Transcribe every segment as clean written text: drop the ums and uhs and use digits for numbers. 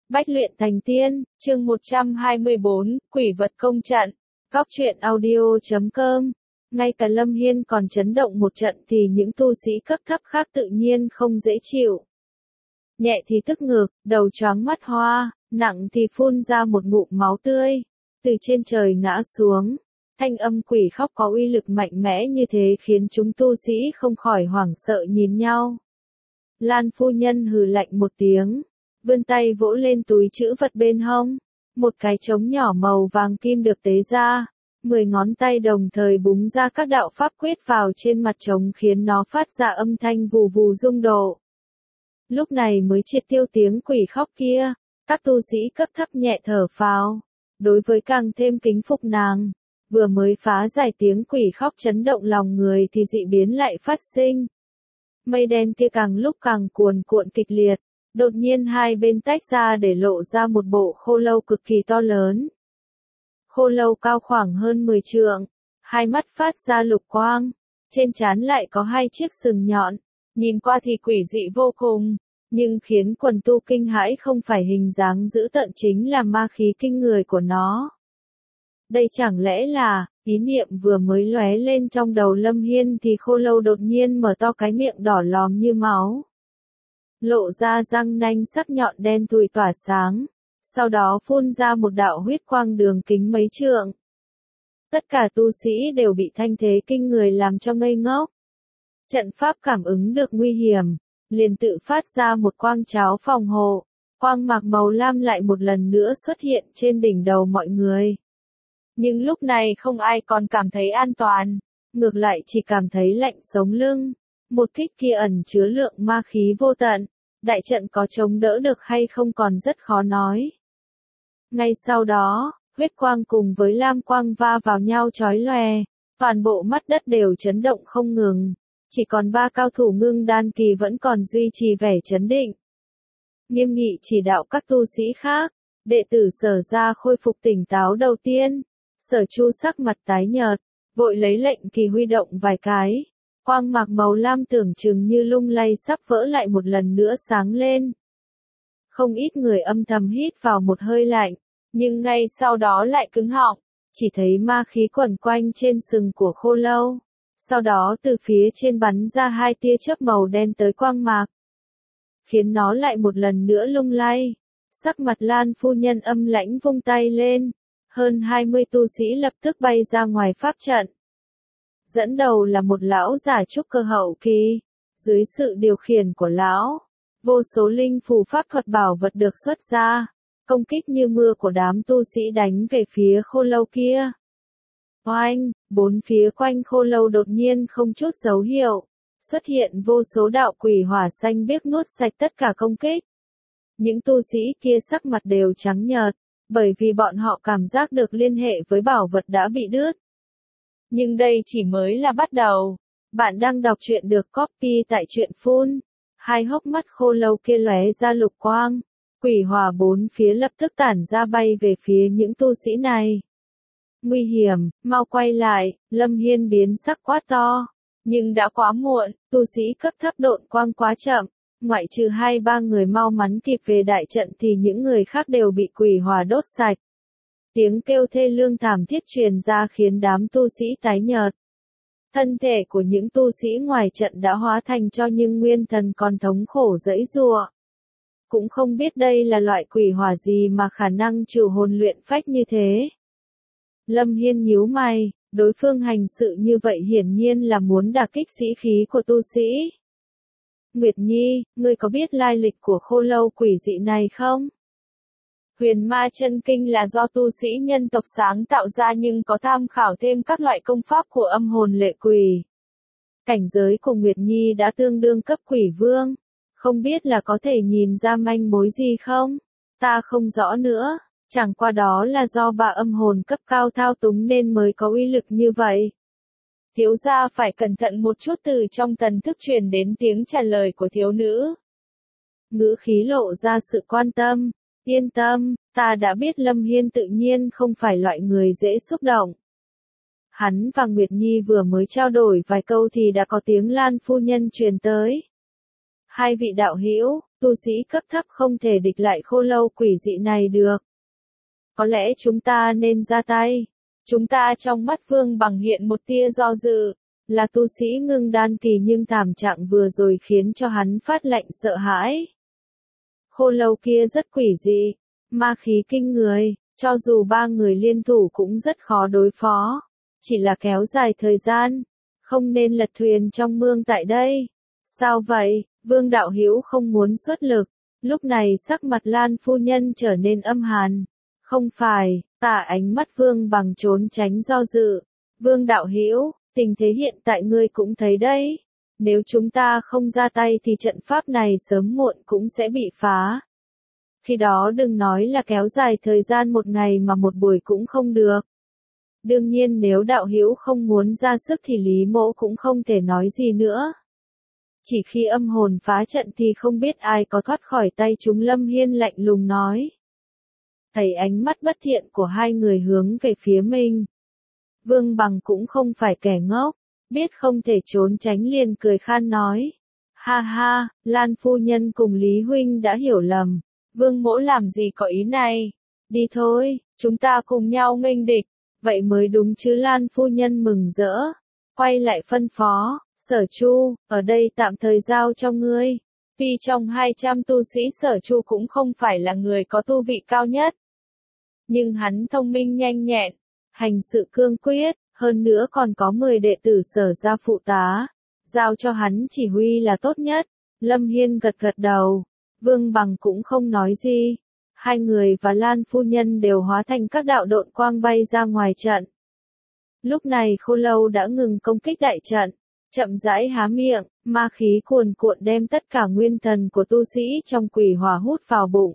Bách luyện thành tiên, chương 124, quỷ vật công trận. Góc truyện audio.com. Ngay cả Lâm Hiên còn chấn động một trận thì những tu sĩ cấp thấp khác tự nhiên không dễ chịu. Nhẹ thì tức ngực, đầu choáng mắt hoa, nặng thì phun ra một ngụm máu tươi. Từ trên trời ngã xuống, thanh âm quỷ khóc có uy lực mạnh mẽ như thế khiến chúng tu sĩ không khỏi hoảng sợ nhìn nhau. Lan phu nhân hừ lạnh một tiếng, vươn tay vỗ lên túi trữ vật bên hông, một cái trống nhỏ màu vàng kim được tế ra, 10 ngón tay đồng thời búng ra các đạo pháp quyết vào trên mặt trống khiến nó phát ra âm thanh vù vù rung độ. Lúc này mới triệt tiêu tiếng quỷ khóc kia, các tu sĩ cấp thấp nhẹ thở phào, đối với càng thêm kính phục nàng, vừa mới phá giải tiếng quỷ khóc chấn động lòng người thì dị biến lại phát sinh. Mây đen kia càng lúc càng cuồn cuộn kịch liệt, đột nhiên hai bên tách ra để lộ ra một bộ khô lâu cực kỳ to lớn. Khô lâu cao khoảng hơn 10 trượng, hai mắt phát ra lục quang, trên trán lại có hai chiếc sừng nhọn, nhìn qua thì quỷ dị vô cùng, nhưng khiến quần tu kinh hãi không phải hình dáng dữ tợn chính là ma khí kinh người của nó. Đây chẳng lẽ là, ý niệm vừa mới lóe lên trong đầu Lâm Hiên thì khô lâu đột nhiên mở to cái miệng đỏ lòm như máu. Lộ ra răng nanh sắc nhọn đen thui tỏa sáng, sau đó phun ra một đạo huyết quang đường kính mấy trượng. Tất cả tu sĩ đều bị thanh thế kinh người làm cho ngây ngốc. Trận pháp cảm ứng được nguy hiểm, liền tự phát ra một quang cháo phòng hộ, quang mạc màu lam lại một lần nữa xuất hiện trên đỉnh đầu mọi người. Nhưng lúc này không ai còn cảm thấy an toàn, ngược lại chỉ cảm thấy lạnh sống lưng. Một kích kia ẩn chứa lượng ma khí vô tận, đại trận có chống đỡ được hay không còn rất khó nói. Ngay sau đó, huyết quang cùng với lam quang va vào nhau chói lòe, toàn bộ mắt đất đều chấn động không ngừng, chỉ còn 3 cao thủ ngưng đan kỳ vẫn còn duy trì vẻ chấn định. Nghiêm nghị chỉ đạo các tu sĩ khác, đệ tử Sở ra khôi phục tỉnh táo đầu tiên. Sở Chu sắc mặt tái nhợt, vội lấy lệnh kỳ huy động vài cái. Quang mạc màu lam tưởng chừng như lung lay sắp vỡ lại một lần nữa sáng lên. Không ít người âm thầm hít vào một hơi lạnh, nhưng ngay sau đó lại cứng họng, chỉ thấy ma khí quẩn quanh trên sừng của khô lâu. Sau đó từ phía trên bắn ra 2 tia chớp màu đen tới quang mạc, khiến nó lại một lần nữa lung lay. Sắc mặt Lan phu nhân âm lãnh vung tay lên, hơn 20 tu sĩ lập tức bay ra ngoài pháp trận. Dẫn đầu là một lão giả trúc cơ hậu kỳ, dưới sự điều khiển của lão, vô số linh phù pháp thuật bảo vật được xuất ra, công kích như mưa của đám tu sĩ đánh về phía khô lâu kia. Oanh, bốn phía quanh khô lâu đột nhiên không chút dấu hiệu, xuất hiện vô số đạo quỷ hỏa xanh biếc nuốt sạch tất cả công kích. Những tu sĩ kia sắc mặt đều trắng nhợt, bởi vì bọn họ cảm giác được liên hệ với bảo vật đã bị đứt. Nhưng đây chỉ mới là bắt đầu. Bạn đang đọc truyện được copy tại truyện Phun. Hai hốc mắt khô lâu kia lóe ra lục quang, quỷ hỏa bốn phía lập tức tản ra bay về phía những tu sĩ này. Nguy hiểm, mau quay lại, Lâm Hiên biến sắc quát to. Nhưng đã quá muộn, tu sĩ cấp thấp độn quang quá chậm. Ngoại trừ 2-3 người mau mắn kịp về đại trận thì những người khác đều bị quỷ hỏa đốt sạch. Tiếng kêu thê lương thảm thiết truyền ra khiến đám tu sĩ tái nhợt. Thân thể của những tu sĩ ngoài trận đã hóa thành tro nhưng nguyên thần còn thống khổ giãy giụa. Cũng không biết đây là loại quỷ hỏa gì mà khả năng trừ hồn luyện phách như thế. Lâm Hiên nhíu mày, đối phương hành sự như vậy hiển nhiên là muốn đả kích sĩ khí của tu sĩ. Nguyệt Nhi, ngươi có biết lai lịch của khô lâu quỷ dị này không? Huyền Ma Chân Kinh là do tu sĩ nhân tộc sáng tạo ra nhưng có tham khảo thêm các loại công pháp của âm hồn lệ quỷ. Cảnh giới của Nguyệt Nhi đã tương đương cấp quỷ vương. Không biết là có thể nhìn ra manh mối gì không? Ta không rõ nữa, chẳng qua đó là do bà âm hồn cấp cao thao túng nên mới có uy lực như vậy. Thiếu gia phải cẩn thận một chút. Từ trong thần thức truyền đến tiếng trả lời của thiếu nữ. Ngữ khí lộ ra sự quan tâm. Yên tâm, ta đã biết Lâm Hiên tự nhiên không phải loại người dễ xúc động. Hắn và Nguyệt Nhi vừa mới trao đổi vài câu thì đã có tiếng Lan phu nhân truyền tới. Hai vị đạo hữu, Tu sĩ cấp thấp không thể địch lại khô lâu quỷ dị này được. Có lẽ chúng ta nên ra tay. Chúng ta trong mắt Vương Bằng hiện một tia do dự. Là tu sĩ ngưng đan kỳ nhưng thảm trạng vừa rồi khiến cho hắn phát lạnh sợ hãi. Khô lâu kia rất quỷ dị, ma khí kinh người, cho dù ba người liên thủ cũng rất khó đối phó. Chỉ là kéo dài thời gian, không nên lật thuyền trong mương tại đây. Sao vậy? Vương đạo hữu không muốn xuất lực. Lúc này sắc mặt Lan phu nhân trở nên âm hàn. Không phải, ánh mắt Vương Bằng trốn tránh do dự. Vương đạo hữu, tình thế hiện tại ngươi cũng thấy đấy. Nếu chúng ta không ra tay thì trận pháp này sớm muộn cũng sẽ bị phá. Khi đó đừng nói là kéo dài thời gian một ngày mà một buổi cũng không được. Đương nhiên nếu đạo hữu không muốn ra sức thì Lý Mỗ cũng không thể nói gì nữa. Chỉ khi âm hồn phá trận thì không biết ai có thoát khỏi tay chúng. Lâm Hiên lạnh lùng nói. Thấy ánh mắt bất thiện của hai người hướng về phía mình. Vương Bằng cũng không phải kẻ ngốc, biết không thể trốn tránh liền cười khan nói. Ha ha, Lan phu nhân cùng Lý huynh đã hiểu lầm. Vương mỗ làm gì có ý này. Đi thôi, chúng ta cùng nhau nghênh địch. Vậy mới đúng chứ. Lan phu nhân mừng rỡ. Quay lại phân phó. Sở Chu, ở đây tạm thời giao cho ngươi. Tuy trong 200 tu sĩ Sở Chu cũng không phải là người có tu vị cao nhất. Nhưng hắn thông minh nhanh nhẹn, hành sự cương quyết, hơn nữa còn có 10 đệ tử Sở gia phụ tá. Giao cho hắn chỉ huy là tốt nhất. Lâm Hiên gật gật đầu. Vương Bằng cũng không nói gì. Hai người và Lan phu nhân đều hóa thành các đạo độn quang bay ra ngoài trận. Lúc này khô lâu đã ngừng công kích đại trận. Chậm rãi há miệng, ma khí cuồn cuộn đem tất cả nguyên thần của tu sĩ trong quỷ hỏa hút vào bụng.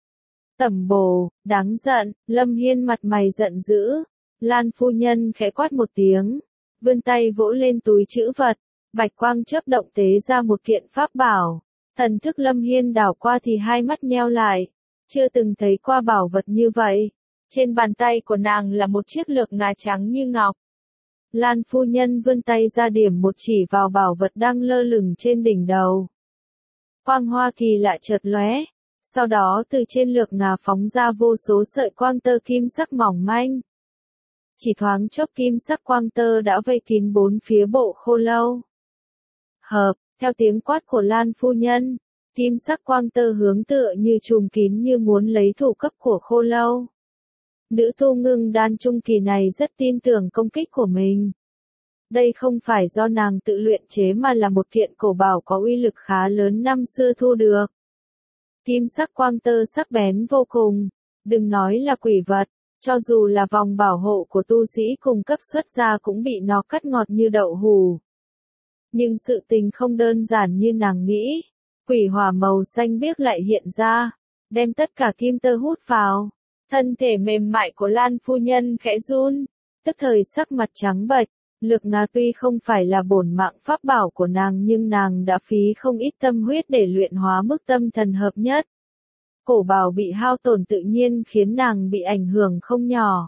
Tẩm bổ, đáng giận, Lâm Hiên mặt mày giận dữ. Lan phu nhân khẽ quát một tiếng, vươn tay vỗ lên túi trữ vật, bạch quang chớp động tế ra một kiện pháp bảo. Thần thức Lâm Hiên đảo qua thì hai mắt nheo lại, chưa từng thấy qua bảo vật như vậy. Trên bàn tay của nàng là một chiếc lược ngà trắng như ngọc. Lan phu nhân vươn tay ra điểm một chỉ vào bảo vật đang lơ lửng trên đỉnh đầu. Quang hoa kỳ lạ chợt lóe, sau đó từ trên lược ngà phóng ra vô số sợi quang tơ kim sắc mỏng manh. Chỉ thoáng chốc kim sắc quang tơ đã vây kín bốn phía bộ khô lâu. Hợp, theo tiếng quát của Lan phu nhân, kim sắc quang tơ hướng tựa như trùm kín như muốn lấy thủ cấp của khô lâu. Nữ tu ngưng đan trung kỳ này rất tin tưởng công kích của mình. Đây không phải do nàng tự luyện chế mà là một kiện cổ bảo có uy lực khá lớn năm xưa thu được. Kim sắc quang tơ sắc bén vô cùng, đừng nói là quỷ vật, cho dù là vòng bảo hộ của tu sĩ cùng cấp xuất gia cũng bị nó cắt ngọt như đậu hù. Nhưng sự tình không đơn giản như nàng nghĩ, quỷ hỏa màu xanh biếc lại hiện ra, đem tất cả kim tơ hút vào. Thân thể mềm mại của Lan phu nhân khẽ run, tức thời sắc mặt trắng bệch. Lược ngà tuy không phải là bổn mạng pháp bảo của nàng nhưng nàng đã phí không ít tâm huyết để luyện hóa mức tâm thần hợp nhất. Cổ bảo bị hao tổn tự nhiên khiến nàng bị ảnh hưởng không nhỏ.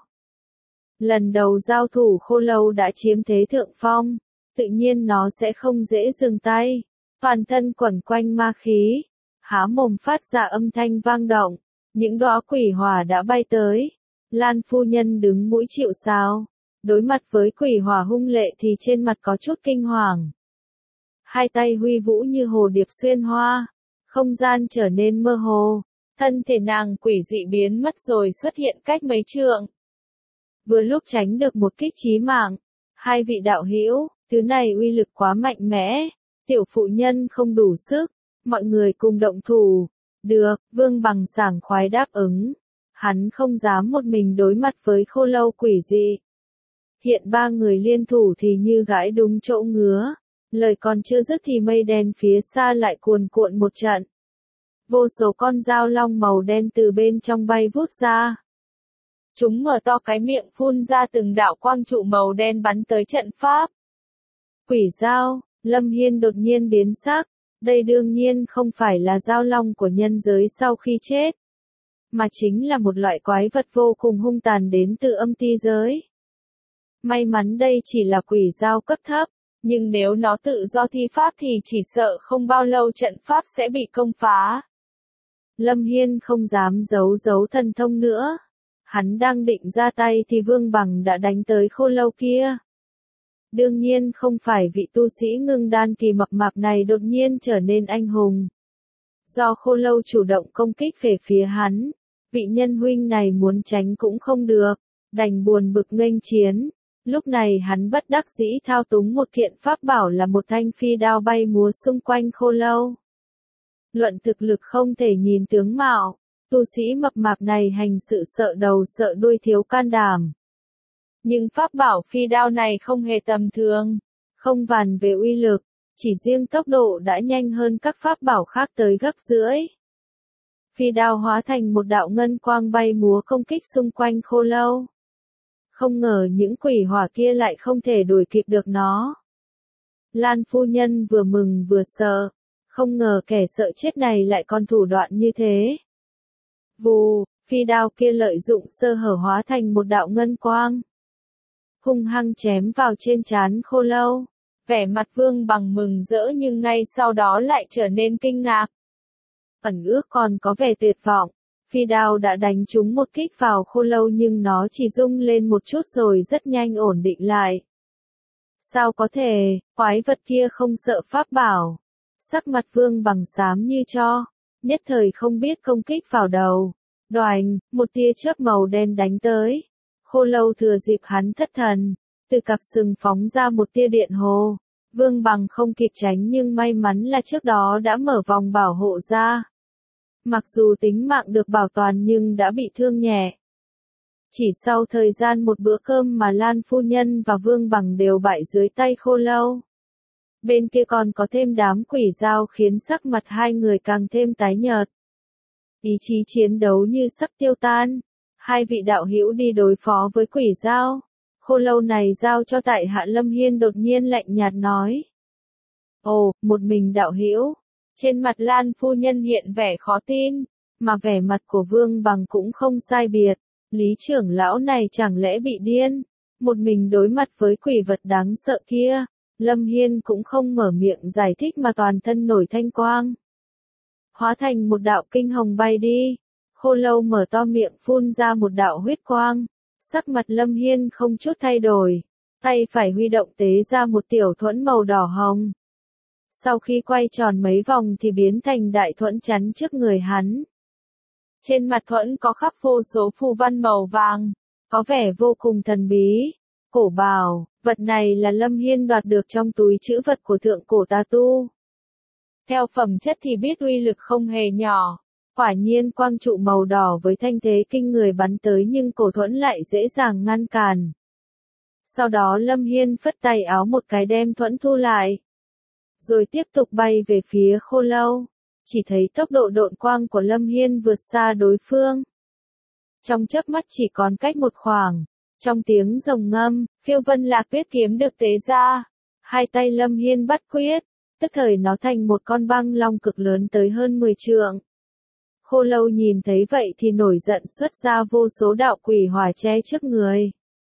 Lần đầu giao thủ khô lâu đã chiếm thế thượng phong, tự nhiên nó sẽ không dễ dừng tay. Toàn thân quẩn quanh ma khí, há mồm phát ra âm thanh vang động, những đóa quỷ hỏa đã bay tới. Lan phu nhân đứng mũi chịu sào. Đối mặt với quỷ hỏa hung lệ thì trên mặt có chút kinh hoàng. Hai tay huy vũ như hồ điệp xuyên hoa, không gian trở nên mơ hồ, thân thể nàng quỷ dị biến mất rồi xuất hiện cách mấy trượng. Vừa lúc tránh được một kích chí mạng, hai vị đạo hữu, thứ này uy lực quá mạnh mẽ, tiểu phụ nhân không đủ sức, mọi người cùng động thủ. Được, Vương Bằng sảng khoái đáp ứng. Hắn không dám một mình đối mặt với khô lâu quỷ dị. Hiện ba người liên thủ thì như gãi đúng chỗ ngứa. Lời còn chưa dứt thì mây đen phía xa lại cuồn cuộn một trận. Vô số con dao long màu đen từ bên trong bay vút ra. Chúng mở to cái miệng phun ra từng đạo quang trụ màu đen bắn tới trận pháp. Quỷ dao, Lâm Hiên đột nhiên biến sắc. Đây đương nhiên không phải là dao long của nhân giới sau khi chết, mà chính là một loại quái vật vô cùng hung tàn đến từ âm ti giới. May mắn đây chỉ là quỷ dao cấp thấp, Nhưng nếu nó tự do thi pháp thì chỉ sợ không bao lâu trận pháp sẽ bị công phá. Lâm Hiên không dám giấu thần thông nữa. Hắn đang định ra tay thì Vương Bằng đã đánh tới khô lâu kia. Đương nhiên không phải vị tu sĩ ngưng đan kỳ mập mạp này đột nhiên trở nên anh hùng. Do khô lâu chủ động công kích về phía hắn, vị nhân huynh này muốn tránh cũng không được, đành buồn bực nghênh chiến. Lúc này hắn bất đắc dĩ thao túng một kiện pháp bảo là một thanh phi đao bay múa xung quanh khô lâu. Luận thực lực không thể nhìn tướng mạo, tu sĩ mập mạp này hành sự sợ đầu sợ đuôi thiếu can đảm. Nhưng pháp bảo phi đao này không hề tầm thường, không bàn về uy lực, chỉ riêng tốc độ đã nhanh hơn các pháp bảo khác tới gấp rưỡi. Phi đao hóa thành một đạo ngân quang bay múa công kích xung quanh khô lâu. Không ngờ những quỷ hỏa kia lại không thể đuổi kịp được nó. Lan phu nhân vừa mừng vừa sợ, không ngờ kẻ sợ chết này lại còn thủ đoạn như thế. Vù, phi đao kia lợi dụng sơ hở hóa thành một đạo ngân quang. Hung hăng chém vào trên trán khô lâu. Vẻ mặt Vương Bằng mừng rỡ nhưng ngay sau đó lại trở nên kinh ngạc. Ẩn ước còn có vẻ tuyệt vọng. Phi đao đã đánh trúng một kích vào khô lâu nhưng nó chỉ rung lên một chút rồi rất nhanh ổn định lại. Sao có thể, quái vật kia không sợ pháp bảo. Sắc mặt Vương Bằng xám như tro, nhất thời không biết công kích vào đầu. Đoành, một tia chớp màu đen đánh tới. Khô lâu thừa dịp hắn thất thần, từ cặp sừng phóng ra một tia điện hồ. Vương Bằng không kịp tránh nhưng may mắn là trước đó đã mở vòng bảo hộ ra. Mặc dù tính mạng được bảo toàn nhưng đã bị thương nhẹ. Chỉ sau thời gian một bữa cơm mà Lan phu nhân và Vương Bằng đều bại dưới tay khô lâu. Bên kia còn có thêm đám quỷ dao khiến sắc mặt hai người càng thêm tái nhợt. Ý chí chiến đấu như sắp tiêu tan. Hai vị đạo hữu đi đối phó với quỷ dao. Khô lâu này giao cho tại hạ Lâm Hiên đột nhiên lạnh nhạt nói. Ồ, một mình đạo hữu. Trên mặt Lan phu nhân hiện vẻ khó tin, mà vẻ mặt của Vương Bằng cũng không sai biệt. Lý trưởng lão này chẳng lẽ bị điên, một mình đối mặt với quỷ vật đáng sợ kia. Lâm Hiên cũng không mở miệng giải thích mà toàn thân nổi thanh quang. Hóa thành một đạo kinh hồng bay đi. Khô lâu mở to miệng phun ra một đạo huyết quang. Sắc mặt Lâm Hiên không chút thay đổi. Tay phải huy động tế ra một tiểu thuẫn màu đỏ hồng. Sau khi quay tròn mấy vòng thì biến thành đại thuẫn chắn trước người hắn. Trên mặt thuẫn có khắc vô số phù văn màu vàng, có vẻ vô cùng thần bí. Cổ bào, vật này là Lâm Hiên đoạt được trong túi trữ vật của thượng cổ tà tu. Theo phẩm chất thì biết uy lực không hề nhỏ. Quả nhiên quang trụ màu đỏ với thanh thế kinh người bắn tới nhưng cổ thuẫn lại dễ dàng ngăn cản. Sau đó Lâm Hiên phất tay áo một cái đem thuẫn thu lại. Rồi tiếp tục bay về phía khô lâu. Chỉ thấy tốc độ độn quang của Lâm Hiên vượt xa đối phương. Trong chớp mắt chỉ còn cách một khoảng. Trong tiếng rồng ngâm, Phiêu Vân Lạc Quyết kiếm được tế ra. Hai tay Lâm Hiên bắt quyết. Tức thời nó thành một con băng long cực lớn tới hơn 10 trượng. Khô lâu nhìn thấy vậy thì nổi giận xuất ra vô số đạo quỷ hỏa che trước người.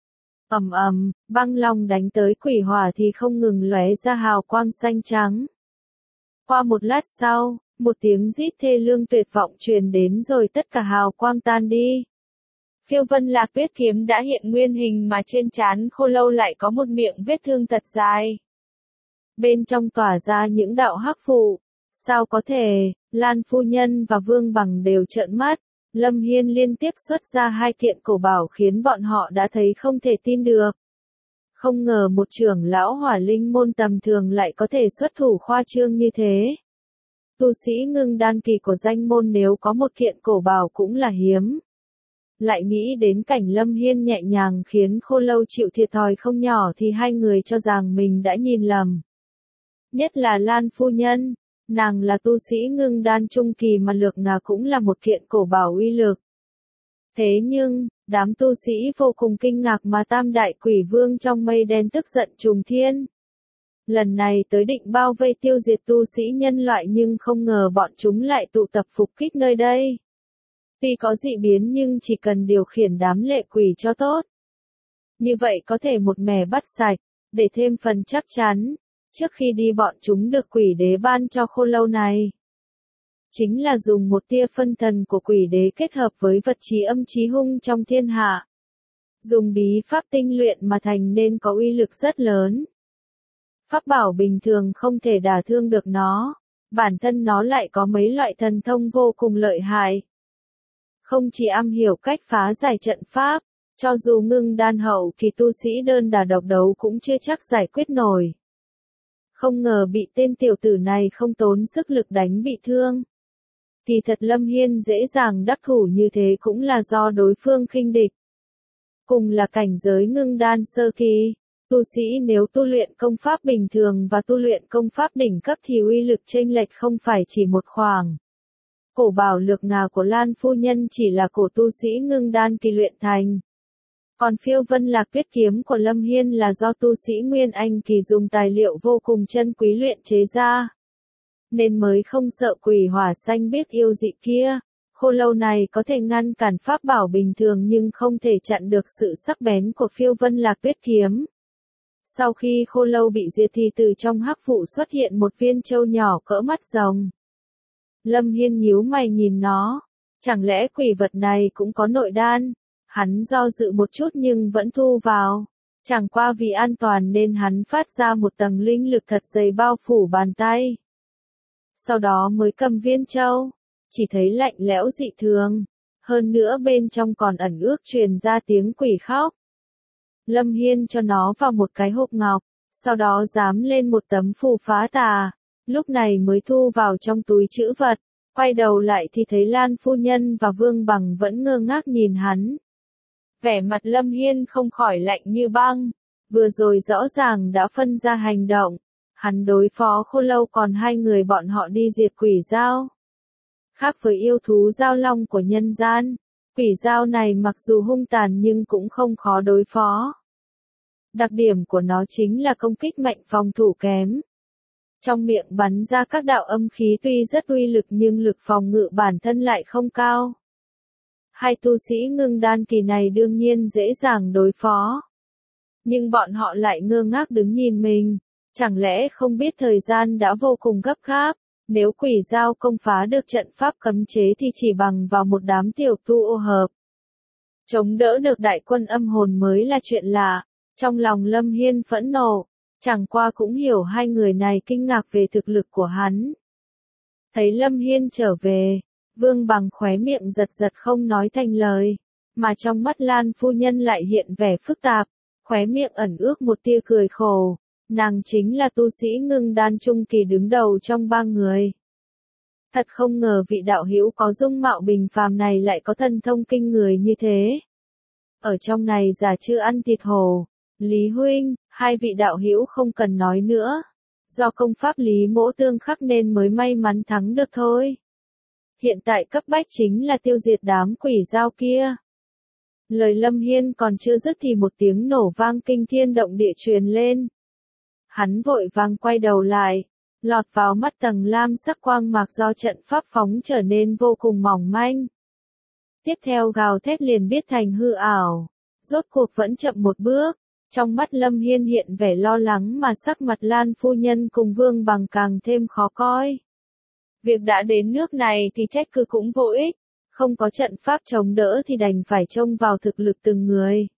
Ầm ầm, băng long đánh tới quỷ hỏa thì không ngừng lóe ra hào quang xanh trắng. Qua một lát sau, một tiếng rít thê lương tuyệt vọng truyền đến rồi tất cả hào quang tan đi. Phiêu Vân Lạc Quyết kiếm đã hiện nguyên hình mà trên trán khô lâu lại có một miệng vết thương thật dài. Bên trong tỏa ra những đạo hắc phụ. Sao có thể, Lan phu nhân và Vương Bằng đều trợn mắt. Lâm Hiên liên tiếp xuất ra hai kiện cổ bảo khiến bọn họ đã thấy không thể tin được. Không ngờ một trưởng lão hỏa linh môn tầm thường lại có thể xuất thủ khoa trương như thế. Tu sĩ ngưng đan kỳ của danh môn nếu có một kiện cổ bảo cũng là hiếm. Lại nghĩ đến cảnh Lâm Hiên nhẹ nhàng khiến khô lâu chịu thiệt thòi không nhỏ thì hai người cho rằng mình đã nhìn lầm. Nhất là Lan phu nhân. Nàng là tu sĩ ngưng đan trung kỳ mà lược ngà cũng là một kiện cổ bảo uy lực. Thế nhưng, đám tu sĩ vô cùng kinh ngạc mà tam đại quỷ vương trong mây đen tức giận trùng thiên. Lần này tới định bao vây tiêu diệt tu sĩ nhân loại nhưng không ngờ bọn chúng lại tụ tập phục kích nơi đây. Tuy có dị biến nhưng chỉ cần điều khiển đám lệ quỷ cho tốt. Như vậy có thể một mẻ bắt sạch. Để thêm phần chắc chắn, trước khi đi bọn chúng được quỷ đế ban cho khô lâu này. Chính là dùng một tia phân thần của quỷ đế kết hợp với vật trí âm trí hung trong thiên hạ. Dùng bí pháp tinh luyện mà thành nên có uy lực rất lớn. Pháp bảo bình thường không thể đả thương được nó, bản thân nó lại có mấy loại thần thông vô cùng lợi hại. Không chỉ am hiểu cách phá giải trận pháp, cho dù ngưng đan hậu thì tu sĩ đơn đả độc đấu cũng chưa chắc giải quyết nổi. Không ngờ bị tên tiểu tử này không tốn sức lực đánh bị thương. Kỳ thật Lâm Hiên dễ dàng đắc thủ như thế cũng là do đối phương khinh địch. Cùng là cảnh giới ngưng đan sơ kỳ, tu sĩ nếu tu luyện công pháp bình thường và tu luyện công pháp đỉnh cấp thì uy lực chênh lệch không phải chỉ một khoảng. Cổ bảo lược ngà của Lan phu nhân chỉ là cổ tu sĩ ngưng đan kỳ luyện thành. Còn phiêu vân lạc tuyết kiếm của Lâm Hiên là do tu sĩ Nguyên Anh kỳ dùng tài liệu vô cùng chân quý luyện chế ra. Nên mới không sợ quỷ hỏa xanh biết yêu dị kia. Khô lâu này có thể ngăn cản pháp bảo bình thường nhưng không thể chặn được sự sắc bén của phiêu vân lạc tuyết kiếm. Sau khi khô lâu bị diệt thì từ trong hắc vụ xuất hiện một viên châu nhỏ cỡ mắt rồng. Lâm Hiên nhíu mày nhìn nó. Chẳng lẽ quỷ vật này cũng có nội đan? Hắn do dự một chút nhưng vẫn thu vào. Chẳng qua vì an toàn nên hắn phát ra một tầng linh lực thật dày bao phủ bàn tay. Sau đó mới cầm viên châu. Chỉ thấy lạnh lẽo dị thường. Hơn nữa bên trong còn ẩn ước truyền ra tiếng quỷ khóc. Lâm Hiên cho nó vào một cái hộp ngọc. Sau đó dám lên một tấm phù phá tà. Lúc này mới thu vào trong túi trữ vật. Quay đầu lại thì thấy Lan phu nhân và Vương Bằng vẫn ngơ ngác nhìn hắn. Vẻ mặt Lâm Hiên không khỏi lạnh như băng. Vừa rồi rõ ràng đã phân ra hành động. Hắn đối phó khô lâu còn hai người bọn họ đi diệt quỷ dao. Khác với yêu thú giao long của nhân gian, quỷ dao này mặc dù hung tàn nhưng cũng không khó đối phó. Đặc điểm của nó chính là công kích mạnh phòng thủ kém. Trong miệng bắn ra các đạo âm khí tuy rất uy lực nhưng lực phòng ngự bản thân lại không cao. Hai tu sĩ ngưng đan kỳ này đương nhiên dễ dàng đối phó. Nhưng bọn họ lại ngơ ngác đứng nhìn mình. Chẳng lẽ không biết thời gian đã vô cùng gấp gáp. Nếu quỷ dao công phá được trận pháp cấm chế thì chỉ bằng vào một đám tiểu tu ô hợp. Chống đỡ được đại quân âm hồn mới là chuyện lạ. Trong lòng Lâm Hiên phẫn nộ. Chẳng qua cũng hiểu hai người này kinh ngạc về thực lực của hắn. Thấy Lâm Hiên trở về, Vương Bằng khóe miệng giật giật không nói thành lời. Mà trong mắt Lan phu nhân lại hiện vẻ phức tạp. Khóe miệng ẩn ước một tia cười khổ. Nàng chính là tu sĩ ngưng đan trung kỳ đứng đầu trong ba người. Thật không ngờ vị đạo hữu có dung mạo bình phàm này lại có thần thông kinh người như thế. Ở trong này già chưa ăn thịt hổ. Lý huynh, hai vị đạo hữu không cần nói nữa. Do công pháp Lý Mỗ tương khắc nên mới may mắn thắng được thôi. Hiện tại cấp bách chính là tiêu diệt đám quỷ dao kia. Lời Lâm Hiên còn chưa dứt thì một tiếng nổ vang kinh thiên động địa truyền lên. Hắn vội vàng quay đầu lại, lọt vào mắt tầng lam sắc quang mạc do trận pháp phóng trở nên vô cùng mỏng manh. Tiếp theo gào thét liền biết thành hư ảo, rốt cuộc vẫn chậm một bước, trong mắt Lâm Hiên hiện vẻ lo lắng mà sắc mặt Lan phu nhân cùng Vương Bằng càng thêm khó coi. Việc đã đến nước này thì trách cứ cũng vô ích, không có trận pháp chống đỡ thì đành phải trông vào thực lực từng người.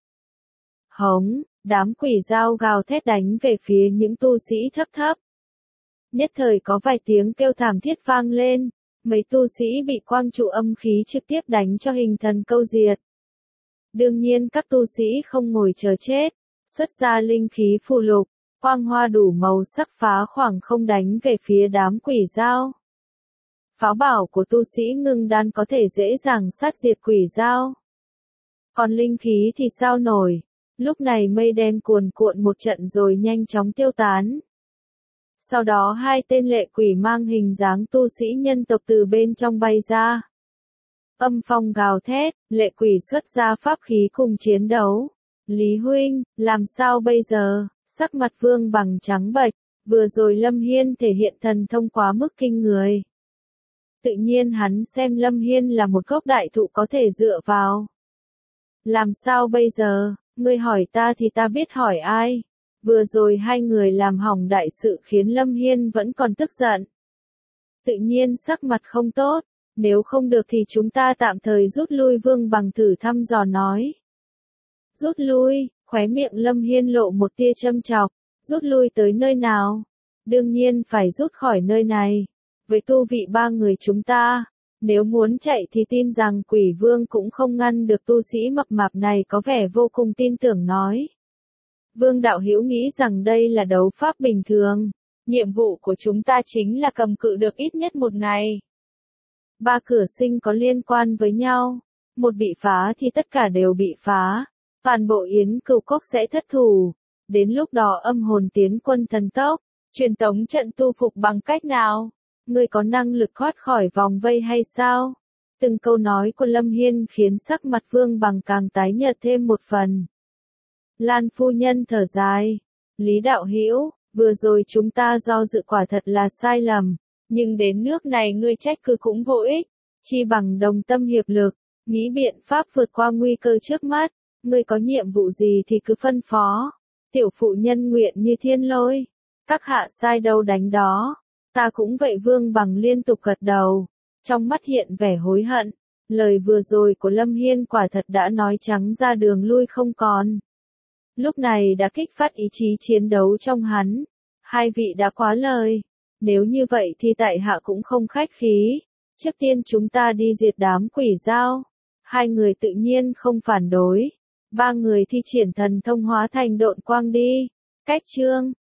Hống! Đám quỷ dao gào thét đánh về phía những tu sĩ thấp thấp. Nhất thời có vài tiếng kêu thảm thiết vang lên, mấy tu sĩ bị quang trụ âm khí trực tiếp đánh cho hình thần câu diệt. Đương nhiên các tu sĩ không ngồi chờ chết, xuất ra linh khí phù lục, quang hoa đủ màu sắc phá khoảng không đánh về phía đám quỷ dao. Pháo bảo của tu sĩ ngưng đan có thể dễ dàng sát diệt quỷ dao. Còn linh khí thì sao nổi? Lúc này mây đen cuồn cuộn một trận rồi nhanh chóng tiêu tán. Sau đó hai tên lệ quỷ mang hình dáng tu sĩ nhân tộc từ bên trong bay ra. Âm phong gào thét, lệ quỷ xuất ra pháp khí cùng chiến đấu. Lý huynh, làm sao bây giờ? Sắc mặt Vương Bằng trắng bệch, vừa rồi Lâm Hiên thể hiện thần thông quá mức kinh người. Tự nhiên hắn xem Lâm Hiên là một gốc đại thụ có thể dựa vào. Làm sao bây giờ? Ngươi hỏi ta thì ta biết hỏi ai. Vừa rồi hai người làm hỏng đại sự khiến Lâm Hiên vẫn còn tức giận. Tự nhiên sắc mặt không tốt, nếu không được thì chúng ta tạm thời rút lui, Vương Bằng thử thăm dò nói. Rút lui, khóe miệng Lâm Hiên lộ một tia châm chọc, rút lui tới nơi nào? Đương nhiên phải rút khỏi nơi này. Với tu vị ba người chúng ta, nếu muốn chạy thì tin rằng Quỷ Vương cũng không ngăn được, tu sĩ mập mạp này có vẻ vô cùng tin tưởng nói. Vương đạo hữu nghĩ rằng đây là đấu pháp bình thường. Nhiệm vụ của chúng ta chính là cầm cự được ít nhất một ngày. Ba cửa sinh có liên quan với nhau. Một bị phá thì tất cả đều bị phá. Toàn bộ Yến Cửu Cốc sẽ thất thủ. Đến lúc đó âm hồn tiến quân thần tốc. Truyền tống trận tu phục bằng cách nào? Ngươi có năng lực thoát khỏi vòng vây hay sao? Từng câu nói của Lâm Hiên khiến sắc mặt Vương Bằng càng tái nhợt thêm một phần. Lan phu nhân thở dài. Lý đạo hữu, vừa rồi chúng ta do dự quả thật là sai lầm. Nhưng đến nước này ngươi trách cứ cũng vô ích. Chi bằng đồng tâm hiệp lực, nghĩ biện pháp vượt qua nguy cơ trước mắt. Ngươi có nhiệm vụ gì thì cứ phân phó. Tiểu phụ nhân nguyện như thiên lôi. Các hạ sai đâu đánh đó. Ta cũng vậy, Vương Bằng liên tục gật đầu. Trong mắt hiện vẻ hối hận. Lời vừa rồi của Lâm Hiên quả thật đã nói trắng ra đường lui không còn. Lúc này đã kích phát ý chí chiến đấu trong hắn. Hai vị đã quá lời. Nếu như vậy thì tại hạ cũng không khách khí. Trước tiên chúng ta đi diệt đám quỷ dao. Hai người tự nhiên không phản đối. Ba người thi triển thần thông hóa thành độn quang đi. Cách chương